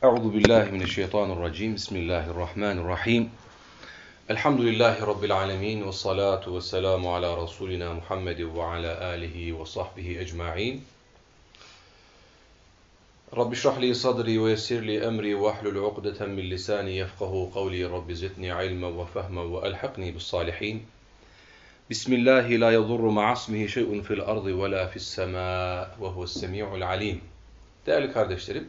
Euzu billahi mineşşeytanirracim. Bismillahirrahmanirrahim. Elhamdülillahi rabbil alamin ve salatu vesselamu ala rasulina Muhammed ve ala alihi ve sahbihi ecmaîn. Rabbi şrah li sadri ve yessir li emri ve hlul ukdeten min lisani yefkahu kavli. Rabbi zidni ilmen ve fehmen ve elhaqni bis salihin. Bismillahi la yadurru ma'asmihi şey'un fil ardı ve la fis semâ ve huves semî'ul alim. Değerli kardeşlerim,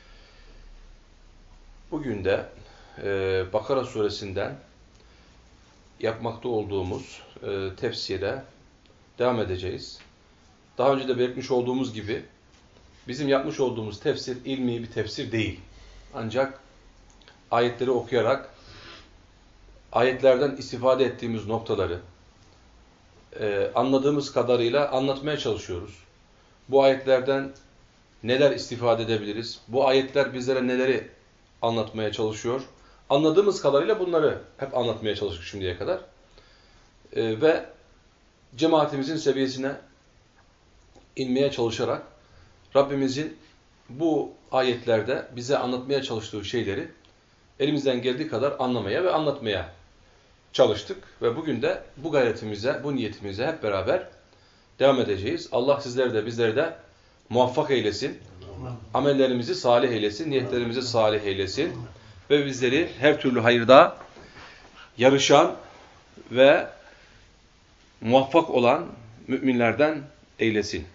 bugün de Bakara suresinden yapmakta olduğumuz tefsire devam edeceğiz. Daha önce de belirtmiş olduğumuz gibi bizim yapmış olduğumuz tefsir ilmi bir tefsir değil. Ancak ayetleri okuyarak ayetlerden istifade ettiğimiz noktaları anladığımız kadarıyla anlatmaya çalışıyoruz. Bu ayetlerden neler istifade edebiliriz? Bu ayetler bizlere neleri anlatmaya çalışıyor? Anladığımız kadarıyla bunları hep anlatmaya çalıştık şimdiye kadar. Ve cemaatimizin seviyesine inmeye çalışarak Rabbimizin bu ayetlerde bize anlatmaya çalıştığı şeyleri elimizden geldiği kadar anlamaya ve anlatmaya çalıştık. Ve bugün de bu gayretimize, bu niyetimize hep beraber devam edeceğiz. Allah sizleri de bizleri de muvaffak eylesin. Amellerimizi salih eylesin, niyetlerimizi salih eylesin. Ve bizleri her türlü hayırda yarışan ve muvaffak olan müminlerden eylesin.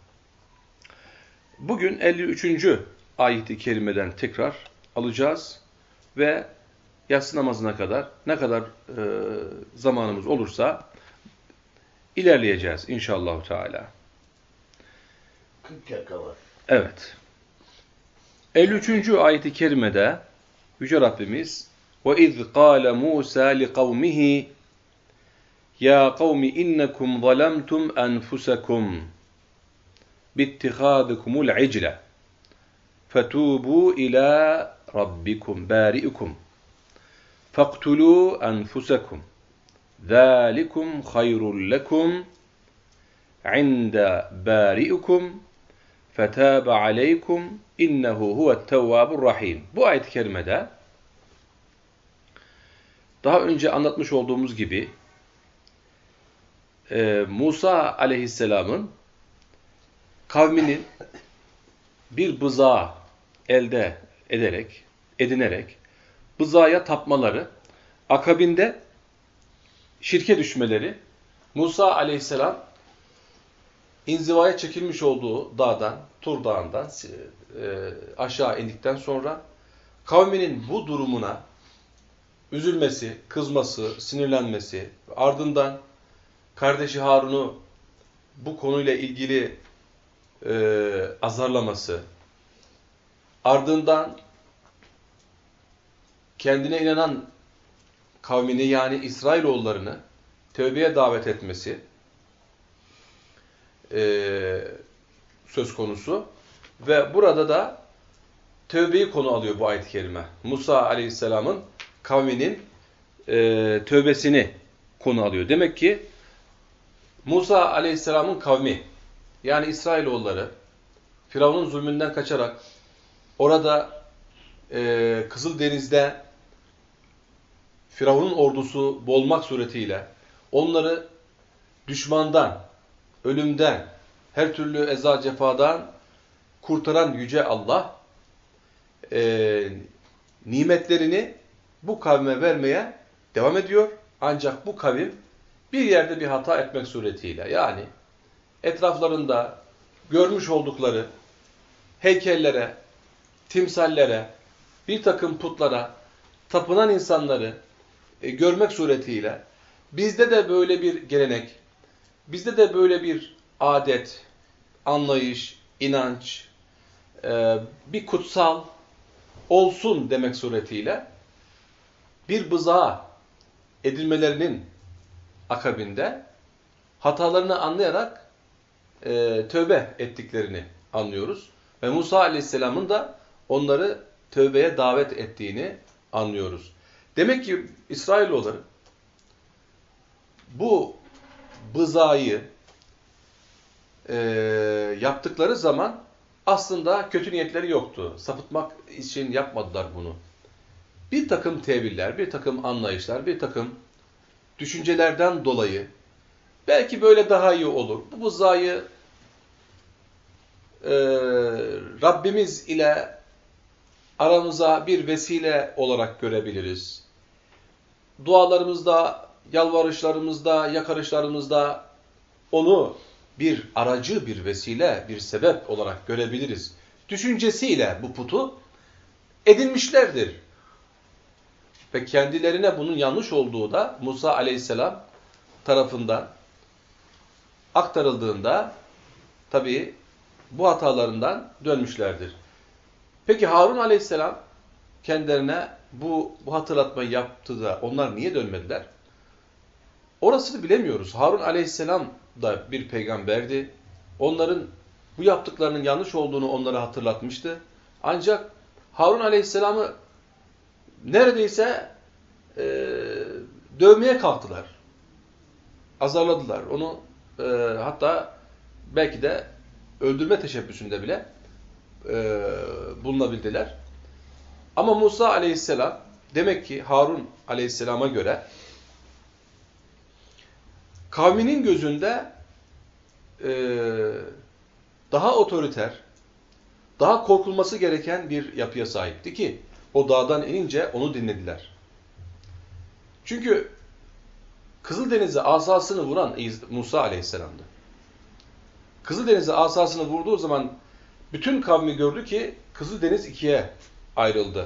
Bugün 53. ayet-i kerimeden tekrar alacağız ve yatsı namazına kadar ne kadar zamanımız olursa ilerleyeceğiz inşallah Teala. 40 dakika var. Evet. 53. ayet-i kerimede Yüce Rabbimiz وَاِذْ قَالَ مُوسَى لِقَوْمِهِ يَا قَوْمِ اِنَّكُمْ ظَلَمْتُمْ أَنْفُسَكُمْ بِاتِّخَاذِكُمُ الْعِجْلَ فَتُوبُوا إِلَى رَبِّكُمْ بَارِئِكُمْ فَاقْتُلُوا أَنْفُسَكُمْ ذَٰلِكُمْ خَيْرٌ لَكُمْ عِنْدَ بَارِئِكُمْ فَتَابَ عَلَيْكُمْ اِنَّهُ هُوَ التَّوَّابُ الرَّحِيمُ. Bu ayet-i kerimede daha önce anlatmış olduğumuz gibi Musa aleyhisselamın kavminin bir bızağı elde edinerek bızağıya tapmaları, akabinde şirke düşmeleri, Musa aleyhisselam inzivaya çekilmiş olduğu dağdan, Tur Dağı'ndan aşağı indikten sonra kavminin bu durumuna üzülmesi, kızması, sinirlenmesi, ardından kardeşi Harun'u bu konuyla ilgili azarlaması, ardından kendine inanan kavmini yani İsrailoğullarını tövbeye davet etmesi söz konusu ve burada da tövbeyi konu alıyor bu ayet-i kerime. Musa aleyhisselamın kavminin tövbesini konu alıyor. Demek ki Musa aleyhisselamın kavmi yani İsrailoğulları Firavun'un zulmünden kaçarak orada Kızıldeniz'de Firavun'un ordusu boğulmak suretiyle onları düşmandan, ölümden, her türlü eza cefadan kurtaran Yüce Allah nimetlerini bu kavme vermeye devam ediyor. Ancak bu kavim bir yerde bir hata etmek suretiyle yani etraflarında görmüş oldukları heykellere, timsallere, bir takım putlara tapınan insanları görmek suretiyle bizde de böyle bir gelenek, bizde de böyle bir adet, anlayış, inanç, bir kutsal olsun demek suretiyle bir bızağa edilmelerinin akabinde hatalarını anlayarak tövbe ettiklerini anlıyoruz. Ve Musa Aleyhisselam'ın da onları tövbeye davet ettiğini anlıyoruz. Demek ki İsrailoğulları bu bızağı yaptıkları zaman aslında kötü niyetleri yoktu. Sapıtmak için yapmadılar bunu. Bir takım teviller, bir takım anlayışlar, bir takım düşüncelerden dolayı belki böyle daha iyi olur. Bu buzağıyı Rabbimiz ile aramıza bir vesile olarak görebiliriz. Dualarımızda, yalvarışlarımızda, yakarışlarımızda onu bir aracı, bir vesile, bir sebep olarak görebiliriz. Düşüncesiyle bu putu edinmişlerdir. Ve kendilerine bunun yanlış olduğu da Musa aleyhisselam tarafından aktarıldığında tabii bu hatalarından dönmüşlerdir. Peki Harun aleyhisselam kendilerine bu hatırlatmayı yaptı da onlar niye dönmediler? Orasını bilemiyoruz. Harun aleyhisselam da bir peygamberdi. Onların bu yaptıklarının yanlış olduğunu onlara hatırlatmıştı. Ancak Harun aleyhisselamı neredeyse dövmeye kalktılar. Azarladılar. Onu hatta belki de öldürme teşebbüsünde bile bulunabildiler. Ama Musa aleyhisselam demek ki Harun aleyhisselama göre kavminin gözünde daha otoriter, daha korkulması gereken bir yapıya sahipti ki o dağdan inince onu dinlediler. Çünkü Kızıldeniz'e asasını vuran Musa aleyhisselamdı. Kızıldeniz'e asasını vurduğu zaman bütün kavmi gördü ki Kızıldeniz ikiye ayrıldı.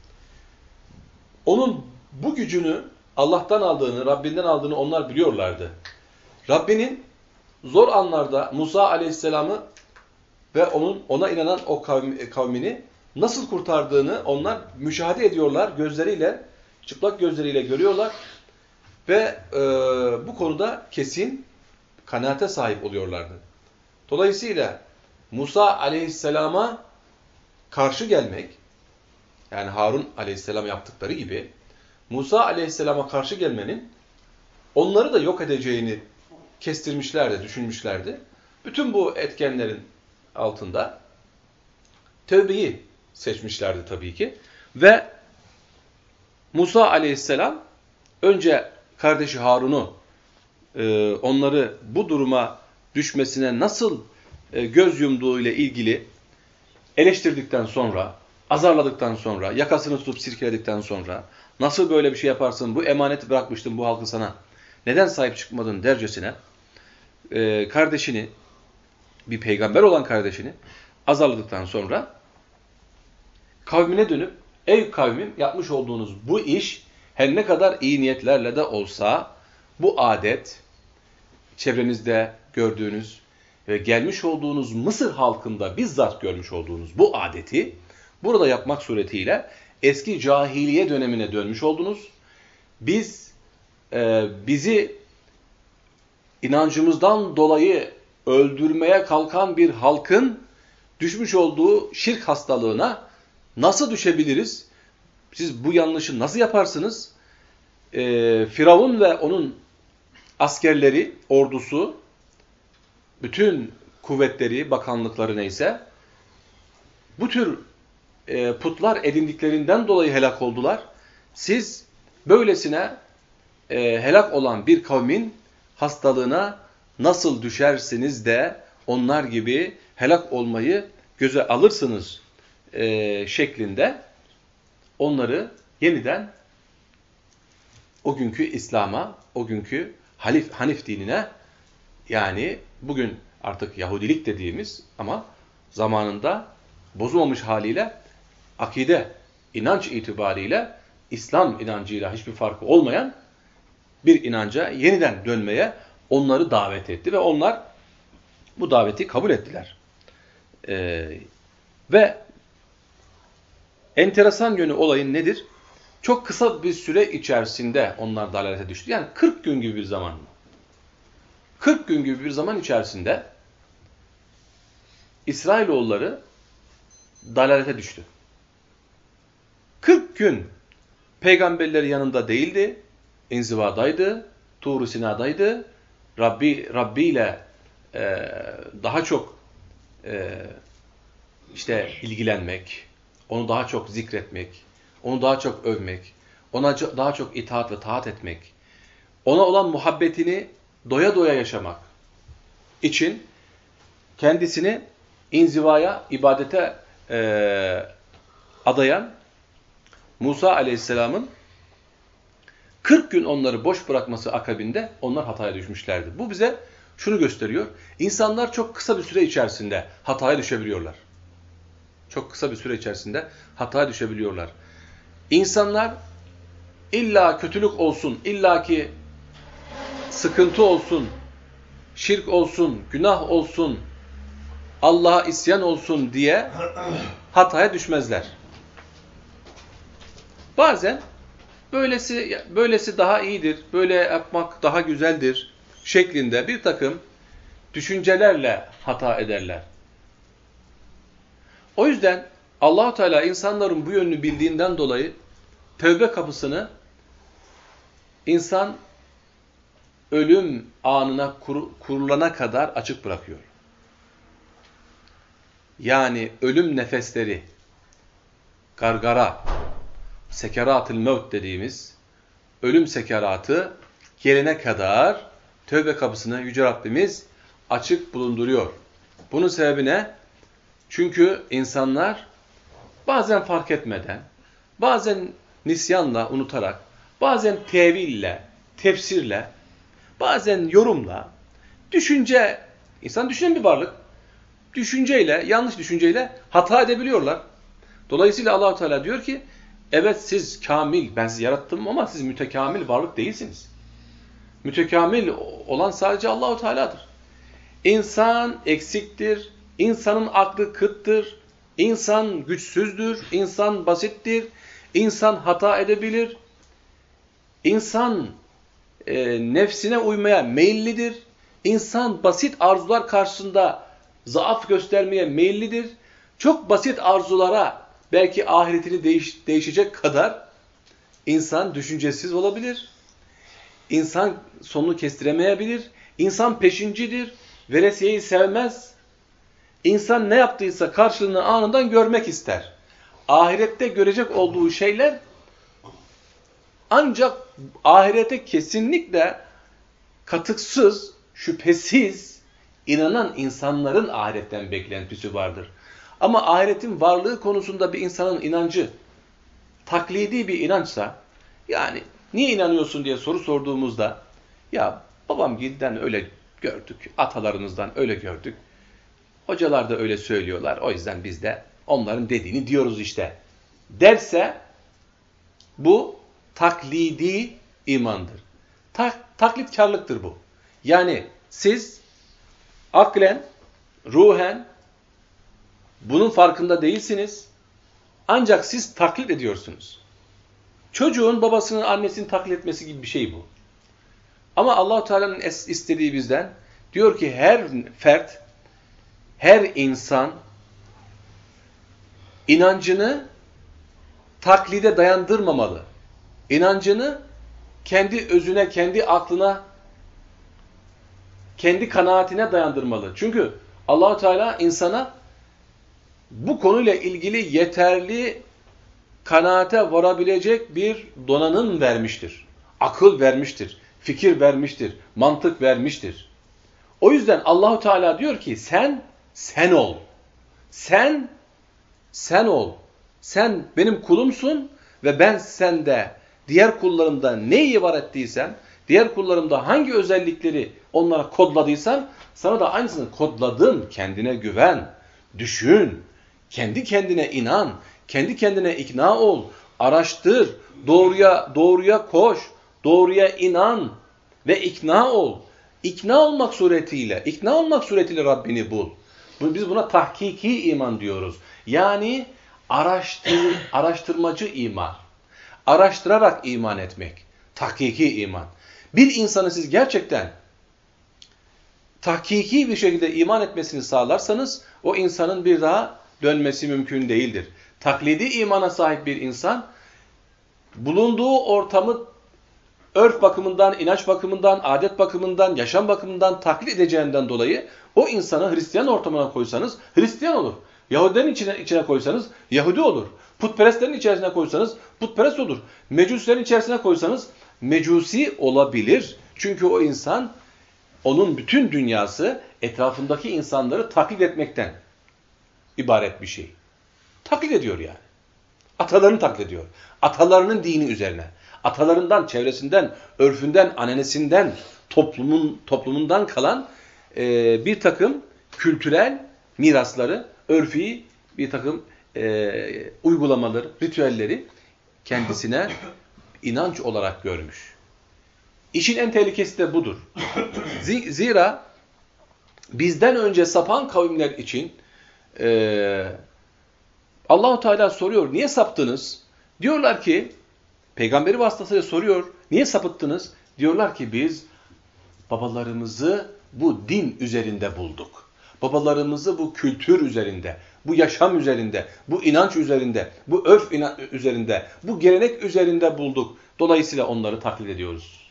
Onun bu gücünü Allah'tan aldığını, Rabbinden aldığını onlar biliyorlardı. Rabbinin zor anlarda Musa aleyhisselamı ve ona inanan o kavmini nasıl kurtardığını onlar müşahede ediyorlar, gözleriyle, çıplak gözleriyle görüyorlar ve bu konuda kesin kanaate sahip oluyorlardı. Dolayısıyla Musa aleyhisselama karşı gelmek, yani Harun aleyhisselam yaptıkları gibi Musa aleyhisselama karşı gelmenin onları da yok edeceğini kestirmişlerdi, düşünmüşlerdi. Bütün bu etkenlerin altında tövbeyi seçmişlerdi tabii ki. Ve Musa aleyhisselam önce kardeşi Harun'u onları bu duruma düşmesine nasıl göz yumduğu ile ilgili eleştirdikten sonra, azarladıktan sonra, yakasını tutup sirkeledikten sonra nasıl böyle bir şey yaparsın, bu emaneti bırakmıştım bu halkı sana, neden sahip çıkmadın dercesine kardeşini, bir peygamber olan kardeşini azarladıktan sonra kavmine dönüp ey kavmim yapmış olduğunuz bu iş her ne kadar iyi niyetlerle de olsa bu adet çevrenizde gördüğünüz ve gelmiş olduğunuz Mısır halkında bizzat görmüş olduğunuz bu adeti burada yapmak suretiyle eski cahiliye dönemine dönmüş oldunuz. Bizi inancımızdan dolayı öldürmeye kalkan bir halkın düşmüş olduğu şirk hastalığına nasıl düşebiliriz? Siz bu yanlışı nasıl yaparsınız? Firavun ve onun askerleri, ordusu, bütün kuvvetleri, bakanlıkları neyse, bu tür putlar edindiklerinden dolayı helak oldular. Siz böylesine helak olan bir kavmin hastalığına nasıl düşersiniz de onlar gibi helak olmayı göze alırsınız şeklinde onları yeniden o günkü İslam'a, o günkü Hanif dinine, yani bugün artık Yahudilik dediğimiz ama zamanında bozulmamış haliyle akide, inanç itibariyle İslam inancıyla hiçbir farkı olmayan bir inanca yeniden dönmeye onları davet etti ve onlar bu daveti kabul ettiler. Ve enteresan yönü olayın nedir? Çok kısa bir süre içerisinde onlar dalalete düştü. Yani 40 gün gibi bir zaman. 40 gün gibi bir zaman içerisinde İsrailoğulları dalalete düştü. 40 gün peygamberleri yanında değildi, inzivadaydı, Tur-u Sina'daydı, Rabbi ile daha çok işte ilgilenmek, onu daha çok zikretmek, onu daha çok övmek, ona daha çok itaat ve taat etmek, ona olan muhabbetini doya doya yaşamak için kendisini inzivaya, ibadete adayan Musa Aleyhisselam'ın 40 gün onları boş bırakması akabinde onlar hataya düşmüşlerdi. Bu bize şunu gösteriyor. İnsanlar çok kısa bir süre içerisinde hataya düşebiliyorlar. Çok kısa bir süre içerisinde hataya düşebiliyorlar. İnsanlar illa kötülük olsun, illaki sıkıntı olsun, şirk olsun, günah olsun, Allah'a isyan olsun diye hataya düşmezler. Bazen böylesi daha iyidir, böyle yapmak daha güzeldir şeklinde bir takım düşüncelerle hata ederler. O yüzden Allah-u Teala insanların bu yönünü bildiğinden dolayı tövbe kapısını insan ölüm anına kurulana kadar açık bırakıyor. Yani ölüm nefesleri, gargara, sekerat-ül mevt dediğimiz ölüm sekeratı gelene kadar tövbe kapısını Yüce Rabbimiz açık bulunduruyor. Bunun sebebi ne? Çünkü insanlar bazen fark etmeden, bazen nisyanla, unutarak, bazen teville, tefsirle, bazen yorumla, insan düşünen bir varlık, düşünceyle, yanlış düşünceyle hata edebiliyorlar. Dolayısıyla Allah-u Teala diyor ki, evet siz kamil, ben sizi yarattım ama siz mütekamil varlık değilsiniz. Mütekamil olan sadece Allah-u Teala'dır. İnsan eksiktir, insanın aklı kıttır, insan güçsüzdür, insan basittir, insan hata edebilir, insan nefsine uymaya meyillidir, insan basit arzular karşısında zaaf göstermeye meyillidir. Çok basit arzulara belki ahiretini değişecek kadar insan düşüncesiz olabilir. İnsan sonunu kestiremeyebilir. İnsan peşincidir. Veresiyeyi sevmez. İnsan ne yaptıysa karşılığını anından görmek ister. Ahirette görecek olduğu şeyler ancak ahirete kesinlikle katıksız, şüphesiz inanan insanların ahiretten beklentisi vardır. Ama ahiretin varlığı konusunda bir insanın inancı taklidi bir inançsa, yani niye inanıyorsun diye soru sorduğumuzda, ya babamgilden öyle gördük, atalarımızdan öyle gördük, hocalar da öyle söylüyorlar, o yüzden biz de onların dediğini diyoruz işte, derse bu taklidi imandır. Taklitkarlıktır bu. Yani siz aklen, ruhen bunun farkında değilsiniz. Ancak siz taklit ediyorsunuz. Çocuğun babasının, annesini taklit etmesi gibi bir şey bu. Ama Allah-u Teala'nın istediği bizden, diyor ki her fert, her insan inancını taklide dayandırmamalı. İnancını kendi özüne, kendi aklına, kendi kanaatine dayandırmalı. Çünkü Allah-u Teala insana bu konuyla ilgili yeterli kanaate varabilecek bir donanım vermiştir. Akıl vermiştir, fikir vermiştir, mantık vermiştir. O yüzden Allah-u Teala diyor ki sen ol. Sen ol. Sen benim kulumsun ve ben sende diğer kullarımda neyi var ettiysem, diğer kullarımda hangi özellikleri onlara kodladıysam sana da aynısını kodladım. Kendine güven, düşün, kendi kendine inan, kendi kendine ikna ol, araştır, doğruya koş, doğruya inan ve ikna ol. İkna olmak suretiyle Rabbini bul. Biz buna tahkiki iman diyoruz. Yani araştırmacı iman. Araştırarak iman etmek. Tahkiki iman. Bir insanı siz gerçekten tahkiki bir şekilde iman etmesini sağlarsanız o insanın bir daha dönmesi mümkün değildir. Taklidi imana sahip bir insan bulunduğu ortamı örf bakımından, inanç bakımından, adet bakımından, yaşam bakımından taklit edeceğinden dolayı o insanı Hristiyan ortamına koysanız Hristiyan olur. Yahudilerin içine koysanız Yahudi olur. Putperestlerin içerisine koysanız putperest olur. Mecusilerin içerisine koysanız mecusi olabilir. Çünkü o insan, onun bütün dünyası etrafındaki insanları taklit etmekten ibaret bir şey. Taklit ediyor yani. Atalarını taklit ediyor. Atalarının dini üzerine. Atalarından, çevresinden, örfünden, ananesinden, toplumundan kalan bir takım kültürel mirasları, örfi bir takım uygulamaları, ritüelleri kendisine inanç olarak görmüş. İşin en tehlikesi de budur. Zira bizden önce sapan kavimler için Allah-u Teala soruyor, niye saptınız? Diyorlar ki, peygamberi vasıtasıyla soruyor, niye sapıttınız? Diyorlar ki biz babalarımızı bu din üzerinde bulduk. Babalarımızı bu kültür üzerinde, bu yaşam üzerinde, bu inanç üzerinde, bu örf üzerinde, bu gelenek üzerinde bulduk. Dolayısıyla onları taklit ediyoruz.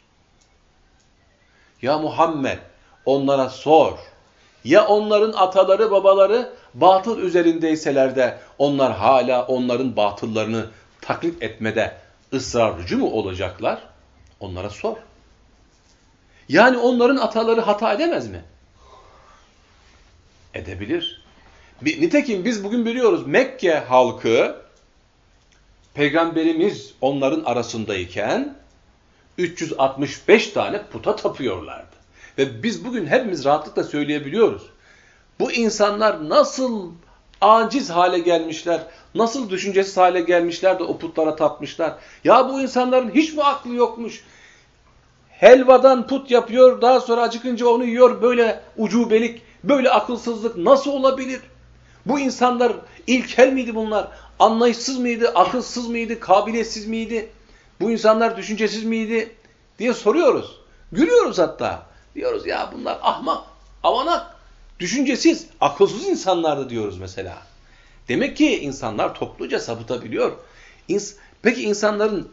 Ya Muhammed, onlara sor. Ya onların ataları, babaları batıl üzerindeyseler de onlar hala onların batıllarını taklit etmede ısrarcı mı olacaklar? Onlara sor. Yani onların ataları hata edemez mi? Edebilir. Nitekim biz bugün biliyoruz, Mekke halkı Peygamberimiz onların arasındayken 365 tane puta tapıyorlardı. Ve biz bugün hepimiz rahatlıkla söyleyebiliyoruz. Bu insanlar nasıl aciz hale gelmişler, nasıl düşüncesiz hale gelmişler de o putlara tapmışlar. Ya bu insanların hiç mi aklı yokmuş? Helvadan put yapıyor, daha sonra acıkınca onu yiyor. Böyle ucubelik, böyle akılsızlık nasıl olabilir? Bu insanlar ilkel miydi bunlar? Anlayışsız mıydı, akılsız mıydı, kabiliyetsiz miydi? Bu insanlar düşüncesiz miydi? Diye soruyoruz. Gülüyoruz hatta. Diyoruz ya bunlar ahmak, avanak, düşüncesiz, akılsız insanlardı diyoruz mesela. Demek ki insanlar topluca sapıtabiliyor. Peki insanların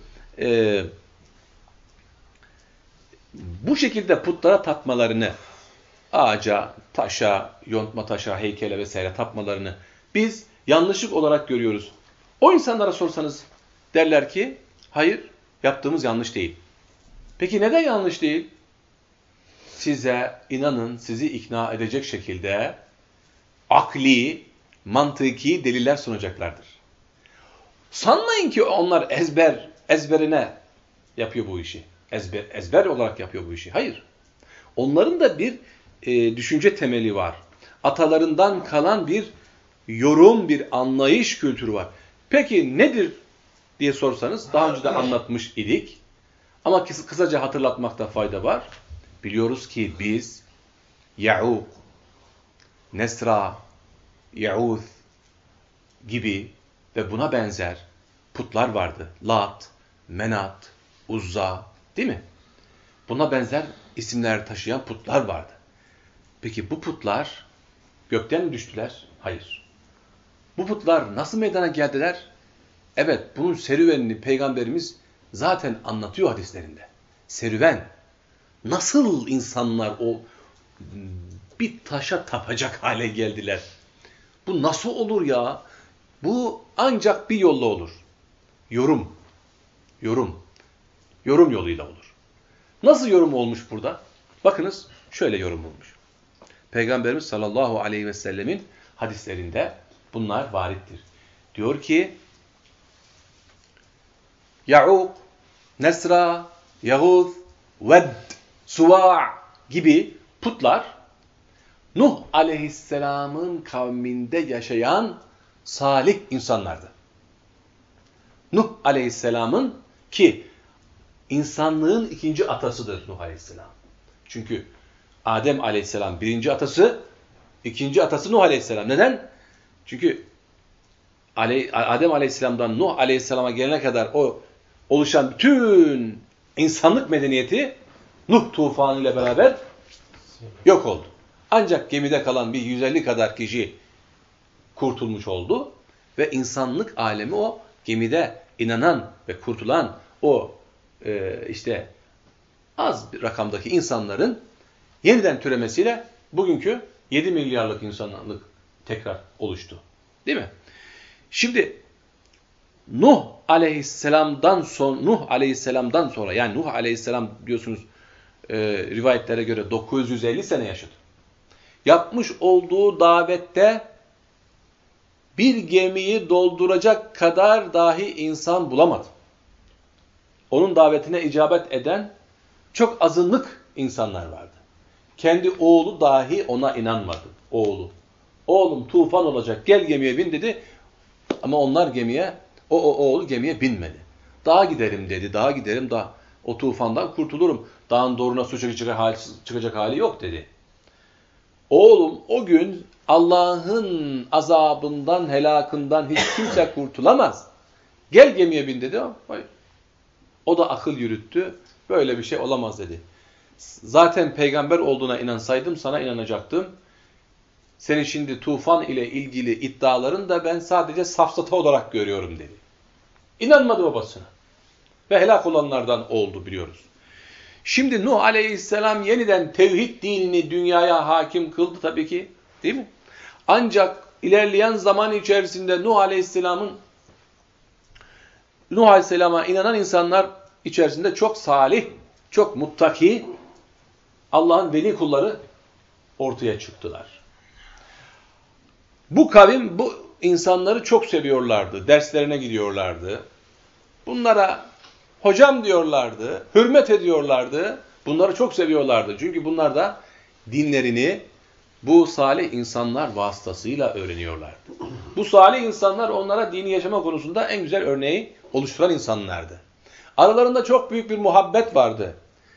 bu şekilde putlara tapmalarını, ağaca, taşa, yontma taşa, heykele vesaire tapmalarını biz yanlışlık olarak görüyoruz. O insanlara sorsanız derler ki hayır, yaptığımız yanlış değil. Peki neden yanlış değil? Size inanın, sizi ikna edecek şekilde akli, mantıki deliller sunacaklardır. Sanmayın ki onlar ezberine yapıyor bu işi. Ezber olarak yapıyor bu işi. Hayır. Onların da bir düşünce temeli var. Atalarından kalan bir yorum, bir anlayış kültürü var. Peki nedir diye sorsanız daha önce de anlatmış idik. Ama kısaca hatırlatmakta fayda var. Biliyoruz ki biz Ya'uq, Nesra, Ya'uth gibi ve buna benzer putlar vardı. Lat, Menat, Uzza, değil mi? Buna benzer isimler taşıyan putlar vardı. Peki bu putlar gökten mi düştüler? Hayır. Bu putlar nasıl meydana geldiler? Evet, bunun serüvenini Peygamberimiz zaten anlatıyor hadislerinde. Serüven. Nasıl insanlar o bir taşa tapacak hale geldiler? Bu nasıl olur ya? Bu ancak bir yolla olur. Yorum. Yorum yoluyla olur. Nasıl yorum olmuş burada? Bakınız şöyle yorum olmuş. Peygamberimiz sallallahu aleyhi ve sellemin hadislerinde bunlar varittir. Diyor ki Ya'uq, Nesra, Yahud, Ved, Suva' gibi putlar Nuh aleyhisselamın kavminde yaşayan salih insanlardı. Nuh aleyhisselamın ki insanlığın ikinci atasıdır Nuh aleyhisselam. Çünkü Adem aleyhisselam birinci atası, ikinci atası Nuh aleyhisselam. Neden? Çünkü Adem aleyhisselamdan Nuh aleyhisselama gelene kadar o oluşan bütün insanlık medeniyeti Nuh tufanıyla beraber yok oldu. Ancak gemide kalan bir 150 kadar kişi kurtulmuş oldu ve insanlık alemi o gemide inanan ve kurtulan o işte az bir rakamdaki insanların yeniden türemesiyle bugünkü 7 milyarlık insanlık tekrar oluştu. Değil mi? Şimdi Nuh Aleyhisselam'dan sonra yani Nuh Aleyhisselam diyorsunuz rivayetlere göre 950 sene yaşadı. Yapmış olduğu davette bir gemiyi dolduracak kadar dahi insan bulamadı. Onun davetine icabet eden çok azınlık insanlar vardı. Kendi oğlu dahi ona inanmadı. Oğlum tufan olacak, gel gemiye bin dedi. Ama onlar oğlu gemiye binmedi. Dağa giderim dedi, dağa giderim, o tufandan kurtulurum. Dağın doğruna su çıkacak hali yok dedi. Oğlum o gün Allah'ın azabından, helakından hiç kimse kurtulamaz. Gel gemiye bin dedi. Hayır. O da akıl yürüttü. Böyle bir şey olamaz dedi. Zaten peygamber olduğuna inansaydım sana inanacaktım. Senin şimdi tufan ile ilgili iddiaların da ben sadece safsata olarak görüyorum dedi. İnanmadı babasına. Ve helak olanlardan oldu biliyoruz. Şimdi Nuh Aleyhisselam yeniden tevhid dinini dünyaya hakim kıldı tabii ki. Değil mi? Ancak ilerleyen zaman içerisinde Nuh Aleyhisselam'a inanan insanlar içerisinde çok salih, çok muttaki, Allah'ın veli kulları ortaya çıktılar. Bu kavim bu insanları çok seviyorlardı. Derslerine gidiyorlardı. Bunlara hocam diyorlardı, hürmet ediyorlardı. Bunları çok seviyorlardı. Çünkü bunlar da dinlerini bu salih insanlar vasıtasıyla öğreniyorlardı. Bu salih insanlar onlara dini yaşama konusunda en güzel örneği oluşturan insanlardı. Aralarında çok büyük bir muhabbet vardı.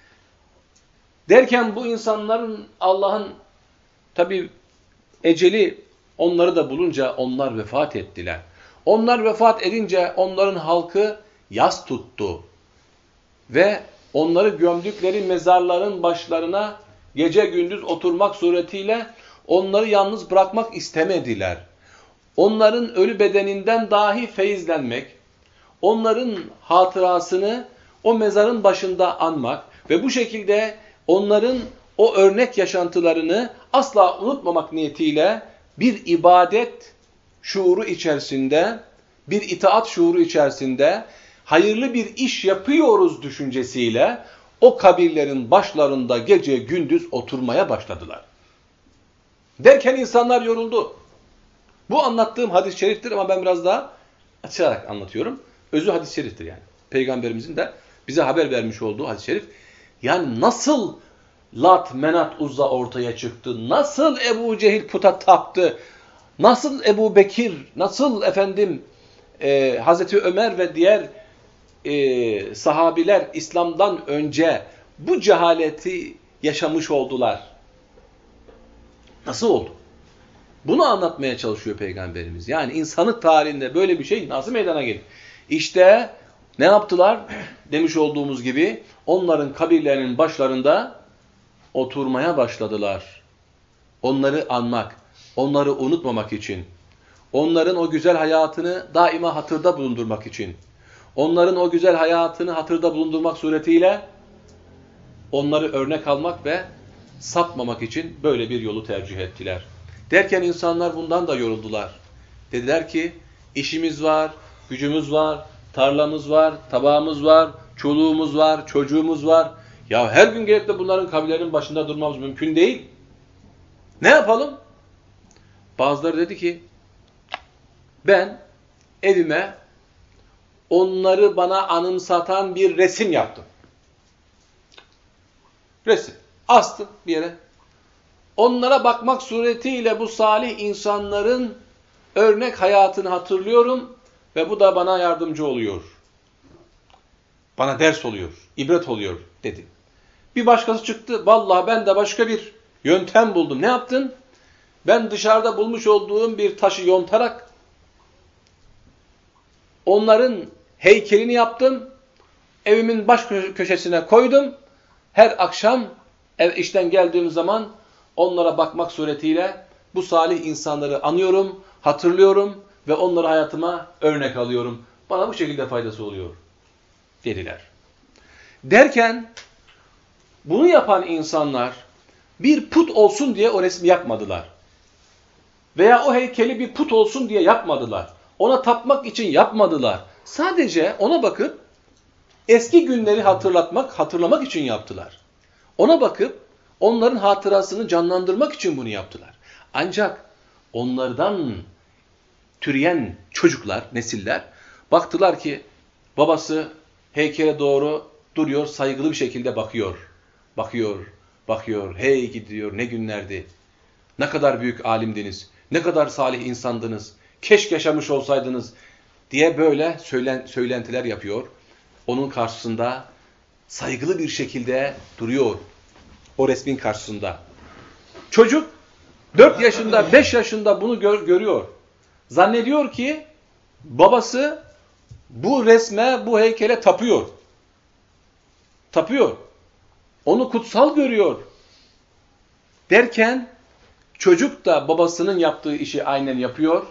Derken bu insanların Allah'ın tabi eceli onları da bulunca onlar vefat ettiler. Onlar vefat edince onların halkı yas tuttu. Ve onları gömdükleri mezarların başlarına gece gündüz oturmak suretiyle onları yalnız bırakmak istemediler. Onların ölü bedeninden dahi feyizlenmek, onların hatırasını o mezarın başında anmak ve bu şekilde onların o örnek yaşantılarını asla unutmamak niyetiyle bir ibadet şuuru içerisinde, bir itaat şuuru içerisinde hayırlı bir iş yapıyoruz düşüncesiyle o kabirlerin başlarında gece gündüz oturmaya başladılar. Derken insanlar yoruldu. Bu anlattığım hadis-i şeriftir ama ben biraz daha açarak anlatıyorum. Özü hadis-i şeriftir yani. Peygamberimizin de bize haber vermiş olduğu hadis-i şerif. Yani nasıl Lat, Menat, Uzza ortaya çıktı? Nasıl Ebu Cehil puta taptı? Nasıl Ebu Bekir, nasıl Hazreti Ömer ve diğer sahabiler İslam'dan önce bu cehaleti yaşamış oldular? Nasıl oldu? Bunu anlatmaya çalışıyor Peygamberimiz. Yani insanlık tarihinde böyle bir şey nasıl meydana gelir? İşte ne yaptılar? Demiş olduğumuz gibi onların kabirlerinin başlarında oturmaya başladılar. Onları anmak, onları unutmamak için, onların o güzel hayatını daima hatırda bulundurmak için, onların o güzel hayatını hatırda bulundurmak suretiyle onları örnek almak ve sapmamak için böyle bir yolu tercih ettiler. Derken insanlar bundan da yoruldular. Dediler ki işimiz var, gücümüz var, tarlamız var, tabağımız var, çoluğumuz var, çocuğumuz var. Ya her gün gelip de bunların kabirlerinin başında durmamız mümkün değil. Ne yapalım? Bazıları dedi ki ben evime onları bana anımsatan bir resim yaptım. Resim. Astım bir yere. Onlara bakmak suretiyle bu salih insanların örnek hayatını hatırlıyorum ve bu da bana yardımcı oluyor. Bana ders oluyor, ibret oluyor dedi. Bir başkası çıktı. Vallahi ben de başka bir yöntem buldum. Ne yaptın? Ben dışarıda bulmuş olduğum bir taşı yontarak onların heykelini yaptım. Evimin baş köşesine koydum. Her akşam işten geldiğim zaman onlara bakmak suretiyle bu salih insanları anıyorum, hatırlıyorum ve onları hayatıma örnek alıyorum. Bana bu şekilde faydası oluyor dediler. Derken bunu yapan insanlar bir put olsun diye o resmi yapmadılar. Veya o heykeli bir put olsun diye yapmadılar. Ona tapmak için yapmadılar. Sadece ona bakıp eski günleri hatırlamak için yaptılar. Ona bakıp onların hatırasını canlandırmak için bunu yaptılar. Ancak onlardan türeyen çocuklar, nesiller baktılar ki babası heykele doğru duruyor, saygılı bir şekilde bakıyor. Bakıyor. Hey gidiyor, ne günlerdi. Ne kadar büyük alimdiniz. Ne kadar salih insandınız. Keşke yaşamış olsaydınız diye böyle söylentiler yapıyor. Onun karşısında saygılı bir şekilde duruyor. O resmin karşısında. Çocuk 4 yaşında, 5 yaşında bunu görüyor. Zannediyor ki babası bu resme, bu heykele tapıyor. Tapıyor. Onu kutsal görüyor. Derken çocuk da babasının yaptığı işi aynen yapıyor.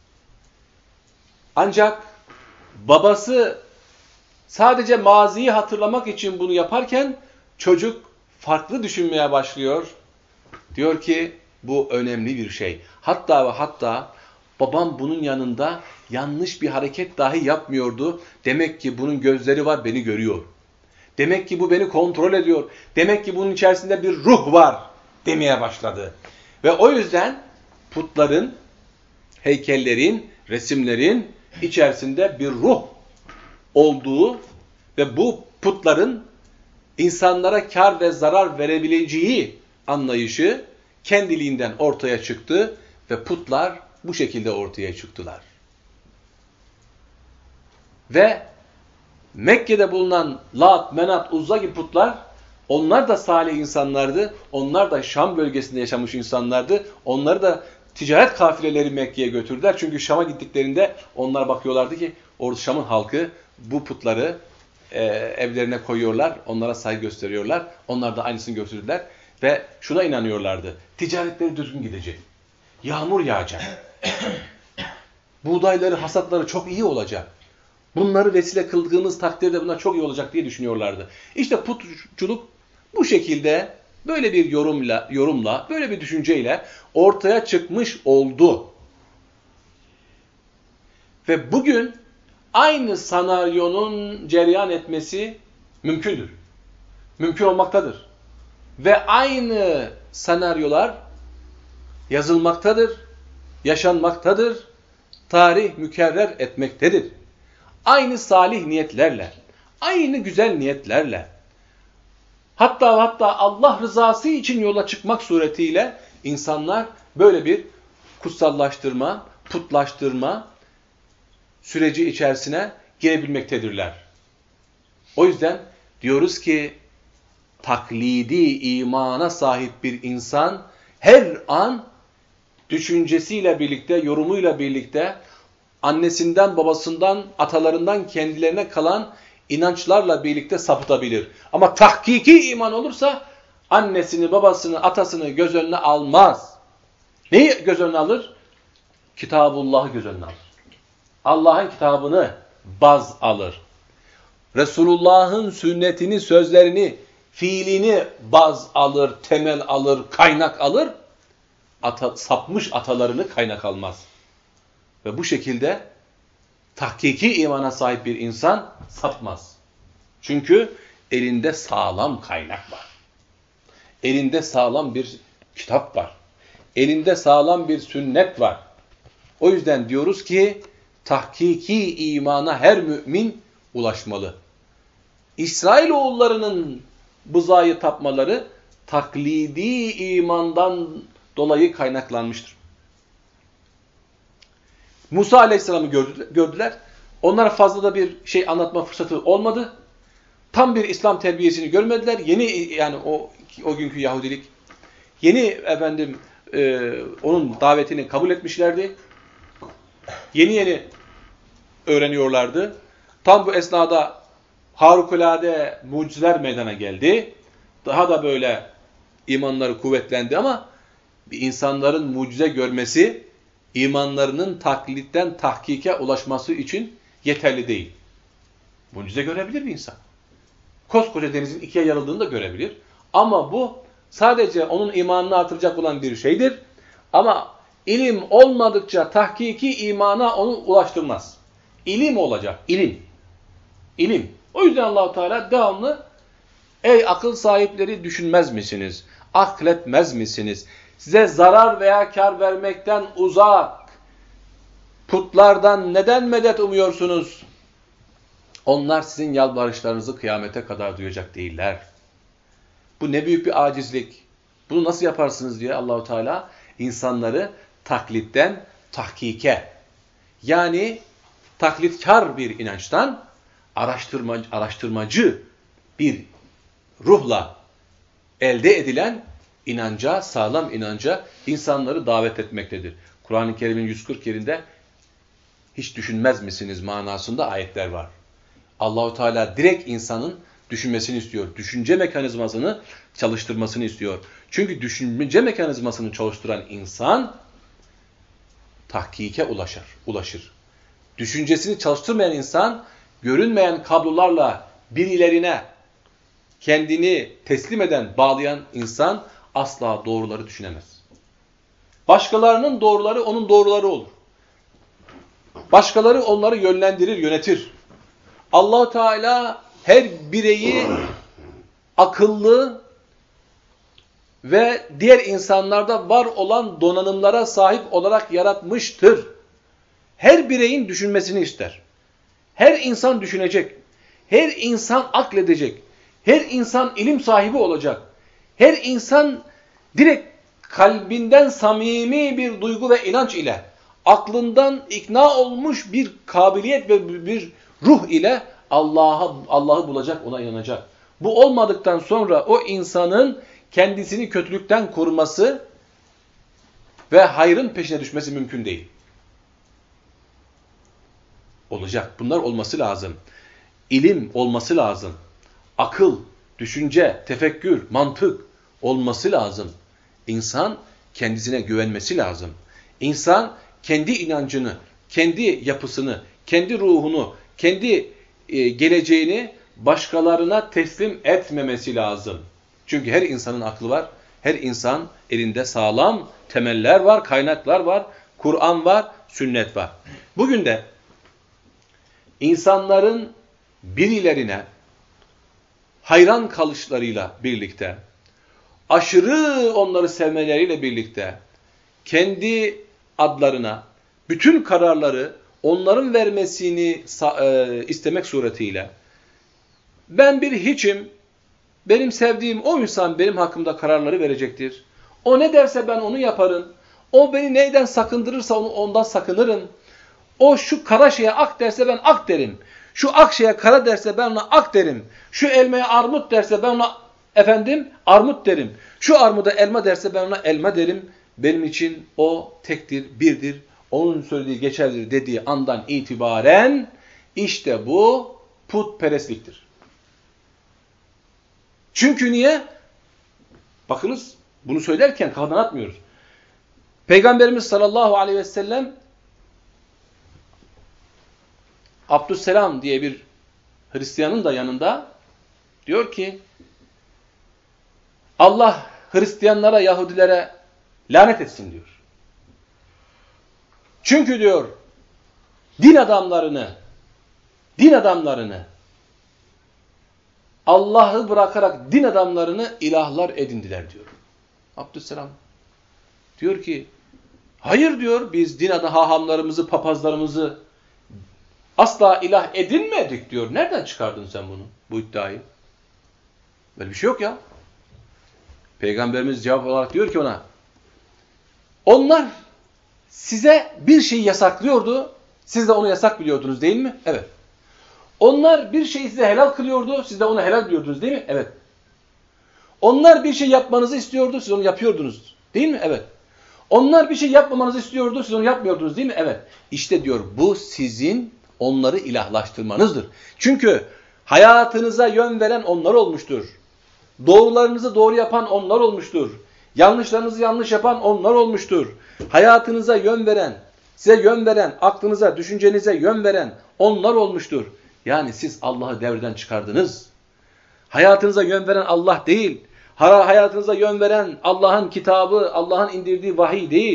Ancak babası sadece maziyi hatırlamak için bunu yaparken çocuk farklı düşünmeye başlıyor. Diyor ki bu önemli bir şey. Hatta babam bunun yanında yanlış bir hareket dahi yapmıyordu. Demek ki bunun gözleri var, beni görüyor. Demek ki bu beni kontrol ediyor. Demek ki bunun içerisinde bir ruh var demeye başladı. Ve o yüzden putların, heykellerin, resimlerin içerisinde bir ruh olduğu ve bu putların insanlara kar ve zarar verebileceği anlayışı kendiliğinden ortaya çıktı ve putlar bu şekilde ortaya çıktılar. Ve Mekke'de bulunan Lat, Menat, Uzza gibi putlar, onlar da salih insanlardı. Onlar da Şam bölgesinde yaşamış insanlardı. Onları da ticaret kafileleri Mekke'ye götürdüler. Çünkü Şam'a gittiklerinde onlar bakıyorlardı ki orada Şam'ın halkı bu putları evlerine koyuyorlar. Onlara saygı gösteriyorlar. Onlar da aynısını götürdüler. Ve şuna inanıyorlardı. Ticaretleri düzgün gidecek. Yağmur yağacak. Buğdayları, hasatları çok iyi olacak. Bunları vesile kıldığımız takdirde bunlar çok iyi olacak diye düşünüyorlardı. İşte putçuluk bu şekilde böyle bir yorumla, böyle bir düşünceyle ortaya çıkmış oldu. Ve bugün aynı senaryonun cereyan etmesi mümkündür. Mümkün olmaktadır. Ve aynı senaryolar yazılmaktadır, yaşanmaktadır, tarih mükerrer etmektedir. Aynı salih niyetlerle, aynı güzel niyetlerle, hatta Allah rızası için yola çıkmak suretiyle insanlar böyle bir kutsallaştırma, putlaştırma süreci içerisine girebilmektedirler. O yüzden diyoruz ki taklidi imana sahip bir insan her an düşüncesiyle birlikte, yorumuyla birlikte annesinden, babasından, atalarından kendilerine kalan inançlarla birlikte sapıtabilir. Ama tahkiki iman olursa annesini, babasını, atasını göz önüne almaz. Neyi göz önüne alır? Kitabullah'ı göz önüne alır. Allah'ın kitabını baz alır. Resulullah'ın sünnetini, sözlerini, fiilini baz alır, temel alır, kaynak alır. Sapmış atalarını kaynak almaz. Ve bu şekilde tahkiki imana sahip bir insan sapmaz. Çünkü elinde sağlam kaynak var. Elinde sağlam bir kitap var. Elinde sağlam bir sünnet var. O yüzden diyoruz ki tahkiki imana her mümin ulaşmalı. İsrailoğullarının buzayı tapmaları taklidi imandan dolayı kaynaklanmıştır. Musa Aleyhisselam'ı gördüler. Onlara fazla da bir şey anlatma fırsatı olmadı. Tam bir İslam terbiyesini görmediler. Yani o günkü Yahudilik yeni onun davetini kabul etmişlerdi. Yeni öğreniyorlardı. Tam bu esnada harikulade mucizeler meydana geldi. Daha da böyle imanları kuvvetlendi ama insanların mucize görmesi imanlarının taklitten tahkike ulaşması için yeterli değil. Mucize görebilir bir insan. Koskoca denizin ikiye yarıldığını da görebilir. Ama bu sadece onun imanını artıracak olan bir şeydir. Ama İlim olmadıkça tahkiki imana onu ulaştırmaz. İlim olacak, ilim. İlim. O yüzden Allah-u Teala devamlı ey akıl sahipleri düşünmez misiniz? Akletmez misiniz? Size zarar veya kar vermekten uzak putlardan neden medet umuyorsunuz? Onlar sizin yalvarışlarınızı kıyamete kadar duyacak değiller. Bu ne büyük bir acizlik. Bunu nasıl yaparsınız diye Allah-u Teala insanları taklitten tahkike, yani taklitkar bir inançtan araştırmacı bir ruhla elde edilen inanca, sağlam inanca insanları davet etmektedir. Kur'an-ı Kerim'in 140 yerinde hiç düşünmez misiniz manasında ayetler var. Allah-u Teala direkt insanın düşünmesini istiyor. Düşünce mekanizmasını çalıştırmasını istiyor. Çünkü düşünce mekanizmasını çalıştıran insan tahkike ulaşır. Düşüncesini çalıştırmayan insan görünmeyen kablolarla birilerine kendini teslim eden, bağlayan insan asla doğruları düşünemez. Başkalarının doğruları onun doğruları olur. Başkaları onları yönlendirir, yönetir. Allah-u Teala her bireyi akıllı ve diğer insanlarda var olan donanımlara sahip olarak yaratmıştır. Her bireyin düşünmesini ister. Her insan düşünecek. Her insan akledecek. Her insan ilim sahibi olacak. Her insan direkt kalbinden samimi bir duygu ve inanç ile, aklından ikna olmuş bir kabiliyet ve bir ruh ile Allah'ı bulacak, ona inanacak. Bu olmadıktan sonra o insanın kendisini kötülükten koruması ve hayrın peşine düşmesi mümkün değil. Olacak. Bunlar olması lazım. İlim olması lazım. Akıl, düşünce, tefekkür, mantık olması lazım. İnsan kendisine güvenmesi lazım. İnsan kendi inancını, kendi yapısını, kendi ruhunu, kendi geleceğini başkalarına teslim etmemesi lazım. Çünkü her insanın aklı var. Her insan elinde sağlam temeller var, kaynaklar var, Kur'an var, sünnet var. Bugün de insanların birilerine hayran kalışlarıyla birlikte, aşırı onları sevmeleriyle birlikte, kendi adlarına bütün kararları onların vermesini istemek suretiyle, ben bir hiçim, benim sevdiğim o insan benim hakkımda kararları verecektir. O ne derse ben onu yaparım. O beni neyden sakındırırsa ondan sakınırım. O şu kara şeye ak derse ben ak derim. Şu ak şeye kara derse ben ona ak derim. Şu elmaya armut derse ben ona armut derim. Şu armuda elma derse ben ona elma derim. Benim için o tektir, birdir. Onun söylediği geçerlidir dediği andan itibaren işte bu putperestliktir. Çünkü niye? Bakınız bunu söylerken kafadan atmıyoruz. Peygamberimiz sallallahu aleyhi ve sellem Abdüsselam diye bir Hristiyanın da yanında diyor ki Allah Hristiyanlara, Yahudilere lanet etsin diyor. Çünkü diyor din adamlarını Allah'ı bırakarak din adamlarını ilahlar edindiler diyor. Abdüsselam diyor ki hayır diyor biz din adamı hahamlarımızı, papazlarımızı asla ilah edinmedik diyor. Nereden çıkardın sen bunu, bu iddiayı? Böyle bir şey yok ya. Peygamberimiz cevap olarak diyor ki ona onlar size bir şeyi yasaklıyordu. Siz de onu yasak biliyordunuz değil mi? Evet. Onlar bir şeyi size helal kılıyordu. Siz de onu helal biliyordunuz değil mi? Evet. Onlar bir şey yapmanızı istiyordu. Siz onu yapıyordunuz. Değil mi? Evet. Onlar bir şey yapmamanızı istiyordu. Siz onu yapmıyordunuz değil mi? Evet. İşte diyor bu sizin onları ilahlaştırmanızdır. Çünkü hayatınıza yön veren onlar olmuştur. Doğrularınızı doğru yapan onlar olmuştur. Yanlışlarınızı yanlış yapan onlar olmuştur. Hayatınıza yön veren, size yön veren, aklınıza, düşüncenize yön veren onlar olmuştur. Yani siz Allah'ı devreden çıkardınız. Hayatınıza yön veren Allah değil. Hayatınıza yön veren Allah'ın kitabı, Allah'ın indirdiği vahiy değil.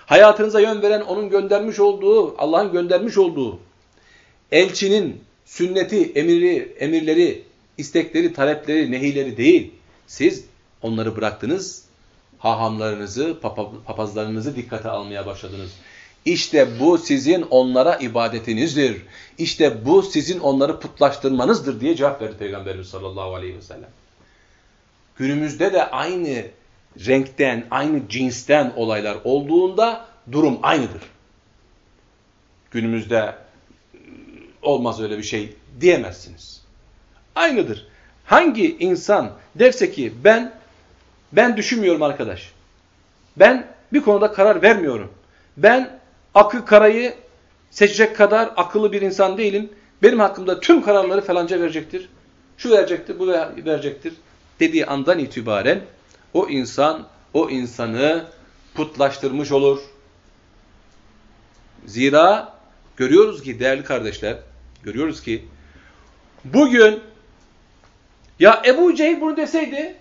Hayatınıza yön veren onun göndermiş olduğu, Allah'ın göndermiş olduğu elçinin sünneti, emirleri, istekleri, talepleri, nehileri değil. Siz onları bıraktınız, hahamlarınızı, papazlarınızı dikkate almaya başladınız. İşte bu sizin onlara ibadetinizdir. İşte bu sizin onları putlaştırmanızdır diye cevap verdi Peygamberimiz sallallahu aleyhi ve sellem. Günümüzde de aynı renkten, aynı cinsten olaylar olduğunda durum aynıdır. Günümüzde olmaz öyle bir şey diyemezsiniz. Aynıdır. Hangi insan derse ki ben düşünmüyorum arkadaş. Ben bir konuda karar vermiyorum. Ben akı karayı seçecek kadar akıllı bir insan değilim. Benim hakkımda tüm kararları falanca verecektir. Şu verecektir, bu verecektir dediği andan itibaren o insanı putlaştırmış olur. Zira görüyoruz ki değerli kardeşler, görüyoruz ki bugün ya Ebu Cehil bunu deseydi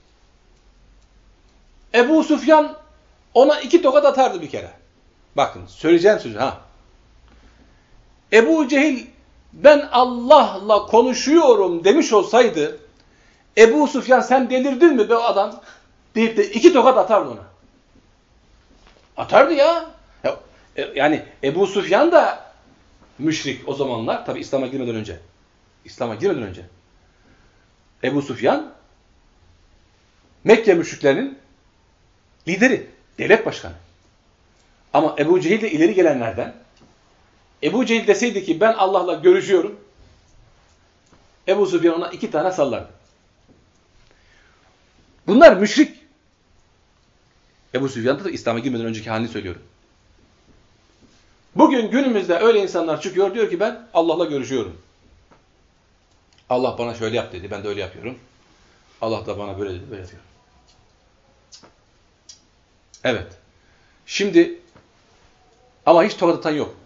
Ebu Süfyan ona 2 tokat atardı bir kere. Bakın söyleyeceğim sözü ha. Ebu Cehil ben Allah'la konuşuyorum demiş olsaydı Ebu Süfyan sen delirdin mi be o adam deyip de 2 tokat atardı ona. Atardı ya. Yani Ebu Süfyan da müşrik o zamanlar. Tabi İslam'a girmeden önce. Ebu Süfyan Mekke müşriklerinin lideri, devlet başkanı. Ama Ebu Cehil de ileri gelenlerden. Ebu Cehil deseydi ki ben Allah'la görüşüyorum. Ebu Süfyan ona 2 tane sallardı. Bunlar müşrik. Ebu Süfyan'da da İslam'a girmeden önceki halini söylüyorum. Bugün günümüzde öyle insanlar çıkıyor diyor ki ben Allah'la görüşüyorum. Allah bana şöyle yap dedi, ben de öyle yapıyorum. Allah da bana böyle dedi, böyle yapıyorum. Evet. Şimdi ama hiç tokat atan yok.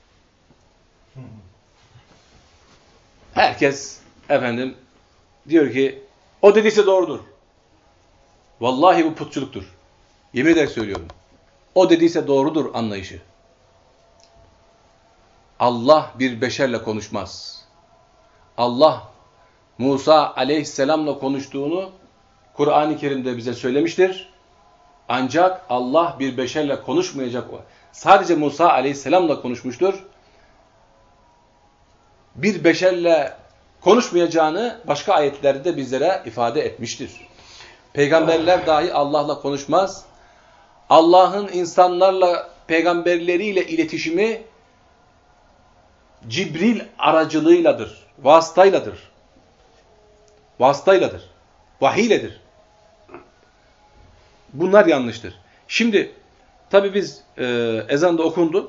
Herkes efendim diyor ki o dediyse doğrudur. Vallahi bu putçuluktur. Yemin ederek söylüyorum. O dediyse doğrudur anlayışı. Allah bir beşerle konuşmaz. Allah Musa aleyhisselamla konuştuğunu Kur'an-ı Kerim'de bize söylemiştir. Ancak Allah bir beşerle konuşmayacak. Sadece Musa aleyhisselamla konuşmuştur. Bir beşerle konuşmayacağını başka ayetlerde bizlere ifade etmiştir. Peygamberler dahi Allah'la konuşmaz. Allah'ın insanlarla, peygamberleriyle iletişimi Cibril aracılığıyladır, vasıtayladır. Vahiyledir. Bunlar yanlıştır. Şimdi tabi biz ezan da okundu.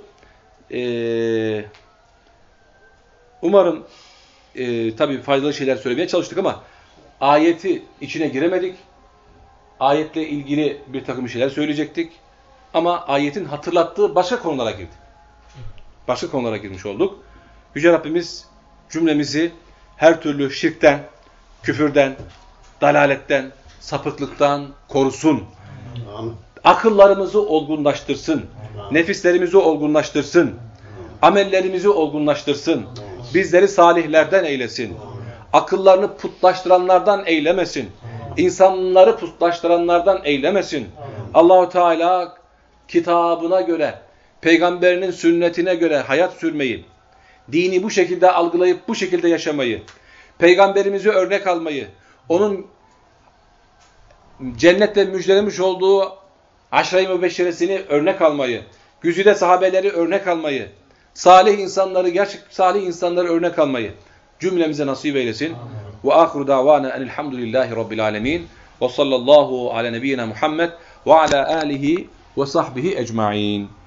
Umarım tabi faydalı şeyler söylemeye çalıştık ama ayeti içine giremedik. Ayetle ilgili bir takım şeyler söyleyecektik. Ama ayetin hatırlattığı başka konulara girdik. Başka konulara girmiş olduk. Yüce Rabbimiz cümlemizi her türlü şirkten, küfürden, dalaletten, sapıklıktan korusun. Amin. Akıllarımızı olgunlaştırsın. Amin. Nefislerimizi olgunlaştırsın. Amellerimizi olgunlaştırsın. Bizleri salihlerden eylesin. Akıllarını putlaştıranlardan eylemesin. İnsanları putlaştıranlardan eylemesin. Allahu Teala kitabına göre, peygamberinin sünnetine göre hayat sürmeyi, dini bu şekilde algılayıp bu şekilde yaşamayı, peygamberimizi örnek almayı, onun cennetle müjdelemiş olduğu aşre-i mübeşşeresini örnek almayı, güzide sahabeleri örnek almayı, salih insanları örnek almayı cümlemize nasip eylesin. Ve ahiru davana enelhamdülillahi rabbil alemin ve sallallahu ala nebiyyina Muhammed ve ala alihi ve sahbihi ecmaîn.